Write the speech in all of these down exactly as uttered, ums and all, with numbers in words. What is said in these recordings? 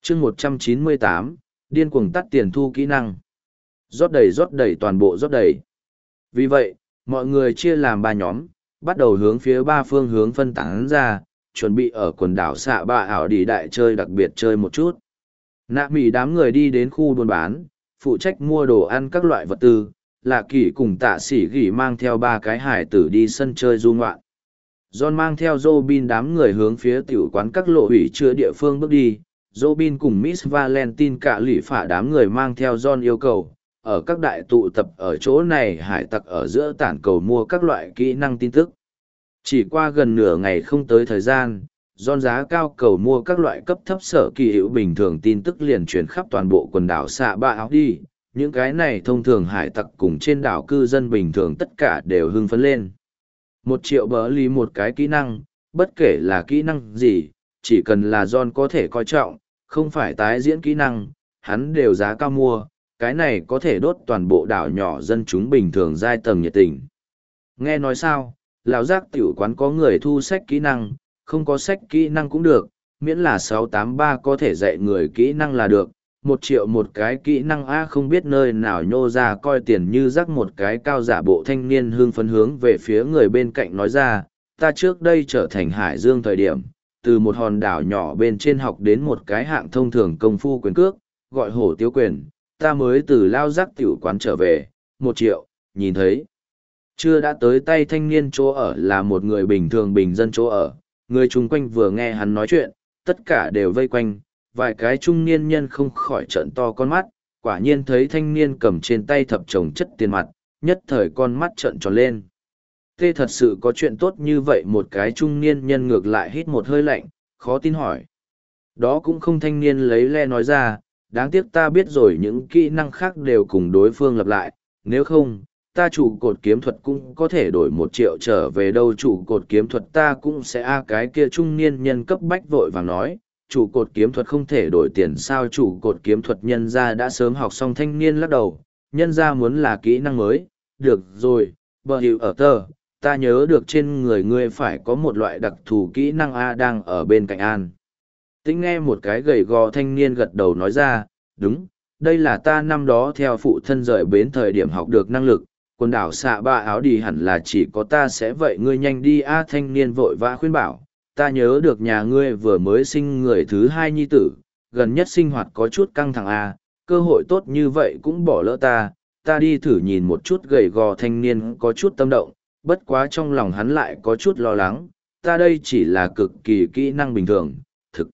chương một trăm chín mươi tám, điên cuồng tắt tiền thu kỹ năng. Rót đầy rót đầy toàn bộ rót đầy. Vì vậy, mọi người chia làm ba nhóm, bắt đầu hướng phía ba phương hướng phân tán ra, chuẩn bị ở quần đảo xạ ba ảo đi đại chơi đặc biệt chơi một chút. Nạ mỉ đám người đi đến khu buôn bán, phụ trách mua đồ ăn các loại vật tư, Lạ Kỳ cùng Tạ Sĩ Gỉ mang theo ba cái hải tử đi sân chơi du ngoạn. John mang theo Robin đám người hướng phía tiểu quán các lộ hủy chứa địa phương bước đi. Robin cùng Miss Valentine cả lũ phả đám người mang theo John yêu cầu, ở các đại tụ tập ở chỗ này hải tặc ở giữa tản cầu mua các loại kỹ năng tin tức. Chỉ qua gần nửa ngày không tới thời gian, John giá cao cầu mua các loại cấp thấp sở kỳ hữu bình thường tin tức liền truyền khắp toàn bộ quần đảo xạ ba áo đi. Những cái này thông thường hải tặc cùng trên đảo cư dân bình thường tất cả đều hưng phấn lên. Một triệu bờ ly một cái kỹ năng, bất kể là kỹ năng gì, chỉ cần là John có thể coi trọng, không phải tái diễn kỹ năng, hắn đều giá cao mua, cái này có thể đốt toàn bộ đảo nhỏ dân chúng bình thường giai tầng nhiệt tình. Nghe nói sao, lão giác tiểu quán có người thu sách kỹ năng, không có sách kỹ năng cũng được, miễn là sáu tám ba có thể dạy người kỹ năng là được, một triệu một cái kỹ năng A không biết nơi nào nhô ra coi tiền như rắc một cái cao giả bộ thanh niên hương phấn hướng về phía người bên cạnh nói ra, ta trước đây trở thành hải dương thời điểm, từ một hòn đảo nhỏ bên trên học đến một cái hạng thông thường công phu quyền cước, gọi hổ tiêu quyền, ta mới từ lao giác tiểu quán trở về, một triệu, nhìn thấy. Chưa đã tới tay thanh niên chỗ ở là một người bình thường bình dân chỗ ở, người chung quanh vừa nghe hắn nói chuyện, tất cả đều vây quanh, vài cái trung niên nhân không khỏi trợn to con mắt, quả nhiên thấy thanh niên cầm trên tay thập chồng chất tiền mặt, nhất thời con mắt trợn tròn lên. Thế thật sự có chuyện tốt như vậy một cái trung niên nhân ngược lại hít một hơi lạnh, khó tin hỏi. Đó cũng không thanh niên lấy le nói ra, đáng tiếc ta biết rồi những kỹ năng khác đều cùng đối phương lặp lại, nếu không, ta trụ cột kiếm thuật cũng có thể đổi một triệu trở về đâu trụ cột kiếm thuật ta cũng sẽ a cái kia trung niên nhân cấp bách vội vàng nói, trụ cột kiếm thuật không thể đổi tiền sao trụ cột kiếm thuật nhân ra đã sớm học xong thanh niên lắc đầu, nhân ra muốn là kỹ năng mới, được rồi, bờ hiệu ở tờ, ta nhớ được trên người ngươi phải có một loại đặc thù kỹ năng A đang ở bên cạnh An. Tĩnh nghe một cái gầy gò thanh niên gật đầu nói ra, đúng, đây là ta năm đó theo phụ thân rời bến thời điểm học được năng lực, quần đảo xạ ba áo đi hẳn là chỉ có ta sẽ vậy ngươi nhanh đi A thanh niên vội vã khuyên bảo, ta nhớ được nhà ngươi vừa mới sinh người thứ hai nhi tử, gần nhất sinh hoạt có chút căng thẳng A, cơ hội tốt như vậy cũng bỏ lỡ ta, ta đi thử nhìn một chút gầy gò thanh niên có chút tâm động, bất quá trong lòng hắn lại có chút lo lắng, ta đây chỉ là cực kỳ kỹ năng bình thường, thực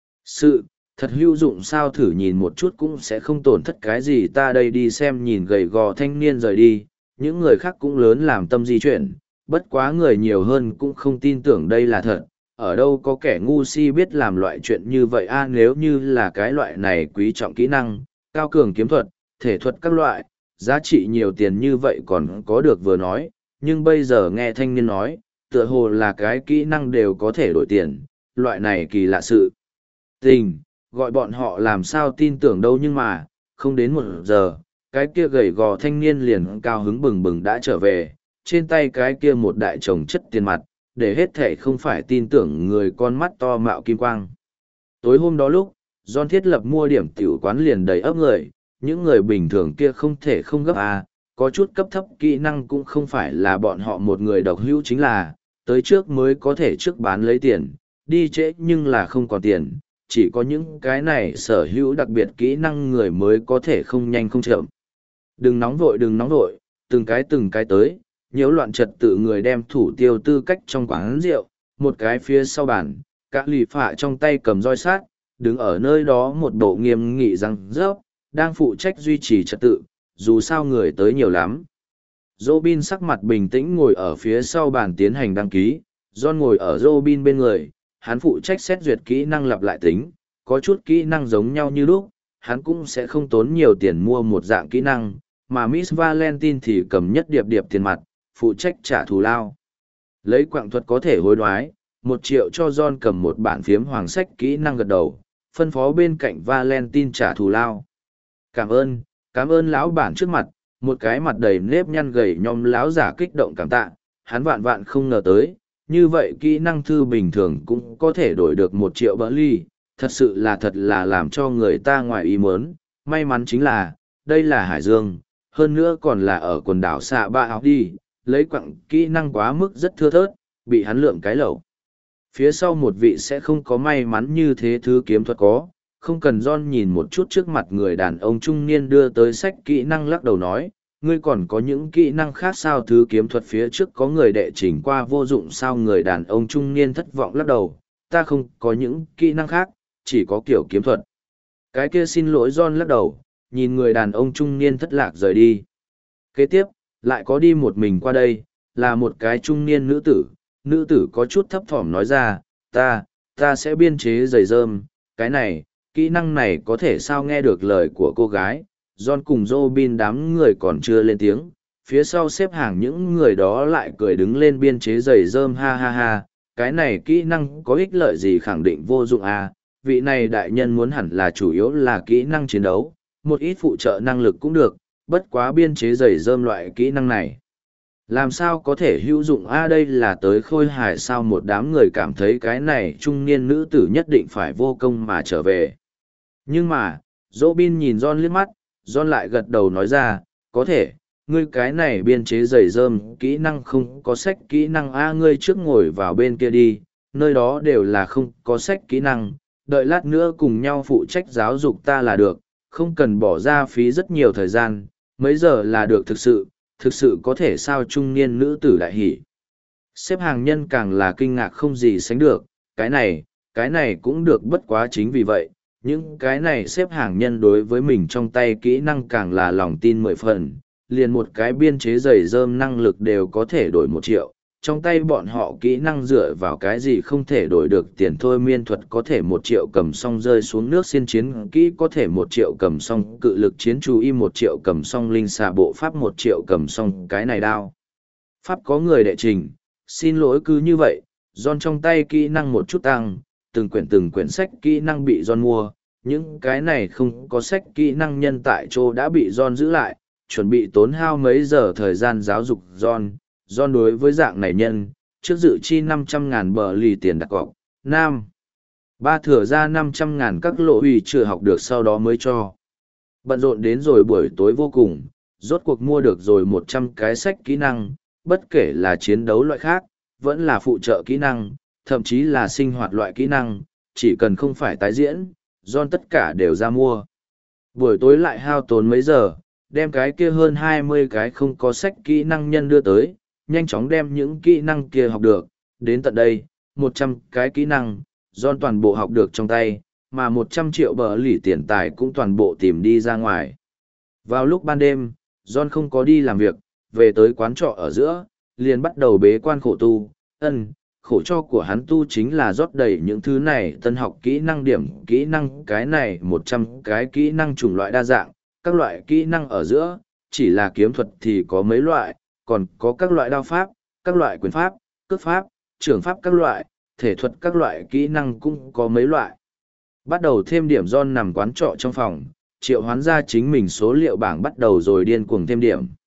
sự, thật hữu dụng sao thử nhìn một chút cũng sẽ không tổn thất cái gì ta đây đi xem nhìn gầy gò thanh niên rời đi, những người khác cũng lớn làm tâm di chuyển, bất quá người nhiều hơn cũng không tin tưởng đây là thật, ở đâu có kẻ ngu si biết làm loại chuyện như vậy a nếu như là cái loại này quý trọng kỹ năng, cao cường kiếm thuật, thể thuật các loại, giá trị nhiều tiền như vậy còn có được vừa nói, nhưng bây giờ nghe thanh niên nói, tựa hồ là cái kỹ năng đều có thể đổi tiền, loại này kỳ lạ sự. Tình, gọi bọn họ làm sao tin tưởng đâu nhưng mà, không đến một giờ, cái kia gầy gò thanh niên liền cao hứng bừng bừng đã trở về, trên tay cái kia một đại chồng chất tiền mặt, để hết thể không phải tin tưởng người con mắt to mạo kim quang. Tối hôm đó lúc, John thiết lập mua điểm tiểu quán liền đầy ấp người, những người bình thường kia không thể không gấp à, có chút cấp thấp kỹ năng cũng không phải là bọn họ một người độc hữu chính là, tới trước mới có thể trước bán lấy tiền, đi trễ nhưng là không còn tiền, chỉ có những cái này sở hữu đặc biệt kỹ năng người mới có thể không nhanh không chậm. Đừng nóng vội đừng nóng vội, từng cái từng cái tới, nhiễu loạn trật tự người đem thủ tiêu tư cách trong quán rượu, một cái phía sau bàn, cả lì phạ trong tay cầm roi sát, đứng ở nơi đó một bộ nghiêm nghị răng rớp, đang phụ trách duy trì trật tự, dù sao người tới nhiều lắm. Robin sắc mặt bình tĩnh ngồi ở phía sau bàn tiến hành đăng ký, John ngồi ở Robin bên người, hắn phụ trách xét duyệt kỹ năng lặp lại tính, có chút kỹ năng giống nhau như lúc, hắn cũng sẽ không tốn nhiều tiền mua một dạng kỹ năng, mà Miss Valentine thì cầm nhất điệp điệp tiền mặt, phụ trách trả thù lao. Lấy quạng thuật có thể hối đoái, một triệu cho John cầm một bản phiếm hoàng sách kỹ năng gật đầu, phân phó bên cạnh Valentine trả thù lao. Cảm ơn, cảm ơn lão bản trước mặt, một cái mặt đầy nếp nhăn gầy nhom lão giả kích động cảm tạ, hắn vạn vạn không ngờ tới, như vậy kỹ năng thư bình thường cũng có thể đổi được một triệu bỡ ly, Thật sự là thật là làm cho người ta ngoài ý muốn, may mắn chính là, đây là Hải Dương, hơn nữa còn là ở quần đảo xạ ba áo đi, lấy quặng kỹ năng quá mức rất thưa thớt, bị hắn lượm cái lẩu. Phía sau một vị sẽ không có may mắn như thế thứ kiếm thuật có, không cần John nhìn một chút trước mặt người đàn ông trung niên đưa tới sách kỹ năng lắc đầu nói, ngươi còn có những kỹ năng khác sao thứ kiếm thuật phía trước có người đệ trình qua vô dụng sao người đàn ông trung niên thất vọng lắc đầu, ta không có những kỹ năng khác, chỉ có kiểu kiếm thuật. Cái kia xin lỗi John lắc đầu, nhìn người đàn ông trung niên thất lạc rời đi. Kế tiếp, lại có đi một mình qua đây, là một cái trung niên nữ tử, nữ tử có chút thấp thỏm nói ra, ta, ta sẽ biên chế giày rơm, cái này, kỹ năng này có thể sao nghe được lời của cô gái, John cùng Robin đám người còn chưa lên tiếng, phía sau xếp hàng những người đó lại cười đứng lên biên chế giày rơm ha ha ha, cái này kỹ năng có ích lợi gì khẳng định vô dụng à, vị này đại nhân muốn hẳn là chủ yếu là kỹ năng chiến đấu, một ít phụ trợ năng lực cũng được, bất quá biên chế giày rơm loại kỹ năng này. Làm sao có thể hữu dụng a đây là tới khôi hài sao một đám người cảm thấy cái này trung niên nữ tử nhất định phải vô công mà trở về. Nhưng mà, Robin nhìn John liếc mắt, John lại gật đầu nói ra, có thể, ngươi cái này biên chế giày rơm kỹ năng không có sách kỹ năng a ngươi trước ngồi vào bên kia đi, nơi đó đều là không có sách kỹ năng, đợi lát nữa cùng nhau phụ trách giáo dục ta là được, không cần bỏ ra phí rất nhiều thời gian, mấy giờ là được thực sự, thực sự có thể sao trung niên nữ tử đại hỉ. Xếp hàng nhân càng là kinh ngạc không gì sánh được, cái này, cái này cũng được bất quá chính vì vậy, những cái này xếp hàng nhân đối với mình trong tay kỹ năng càng là lòng tin mười phần, liền một cái biên chế giày rơm năng lực đều có thể đổi một triệu, trong tay bọn họ kỹ năng dựa vào cái gì không thể đổi được tiền thôi miên thuật có thể một triệu cầm xong rơi xuống nước xiên chiến kỹ có thể một triệu cầm xong cự lực chiến chú y một triệu cầm xong linh xà bộ pháp một triệu cầm xong cái này đao. Pháp có người đệ trình, xin lỗi cứ như vậy, John trong tay kỹ năng một chút tăng, từng quyển từng quyển sách kỹ năng bị John mua, những cái này không có sách kỹ năng nhân tại chỗ đã bị John giữ lại, chuẩn bị tốn hao mấy giờ thời gian giáo dục John. John đối với dạng này nhân, trước dự chi năm trăm ngàn bờ lì tiền đặt cọc, nam. Ba thừa ra năm trăm ngàn các lộ ủy chưa học được sau đó mới cho. Bận rộn đến rồi buổi tối vô cùng, rốt cuộc mua được rồi một trăm cái sách kỹ năng, bất kể là chiến đấu loại khác, vẫn là phụ trợ kỹ năng, thậm chí là sinh hoạt loại kỹ năng, chỉ cần không phải tái diễn, John tất cả đều ra mua. Buổi tối lại hao tốn mấy giờ, đem cái kia hơn hai mươi cái không có sách kỹ năng nhân đưa tới, nhanh chóng đem những kỹ năng kia học được, đến tận đây, một trăm cái kỹ năng, John toàn bộ học được trong tay, mà một trăm triệu bờ lì tiền tài cũng toàn bộ tìm đi ra ngoài. Vào lúc ban đêm, John không có đi làm việc, về tới quán trọ ở giữa, liền bắt đầu bế quan khổ tu, ân, khổ cho của hắn tu chính là rót đầy những thứ này tân học kỹ năng điểm, kỹ năng cái này một trăm cái kỹ năng chủng loại đa dạng, các loại kỹ năng ở giữa, chỉ là kiếm thuật thì có mấy loại, còn có các loại đao pháp, các loại quyền pháp, cước pháp, trưởng pháp các loại, thể thuật các loại kỹ năng cũng có mấy loại. Bắt đầu thêm điểm John nằm quán trọ trong phòng, triệu hoán ra chính mình số liệu bảng bắt đầu rồi điên cuồng thêm điểm.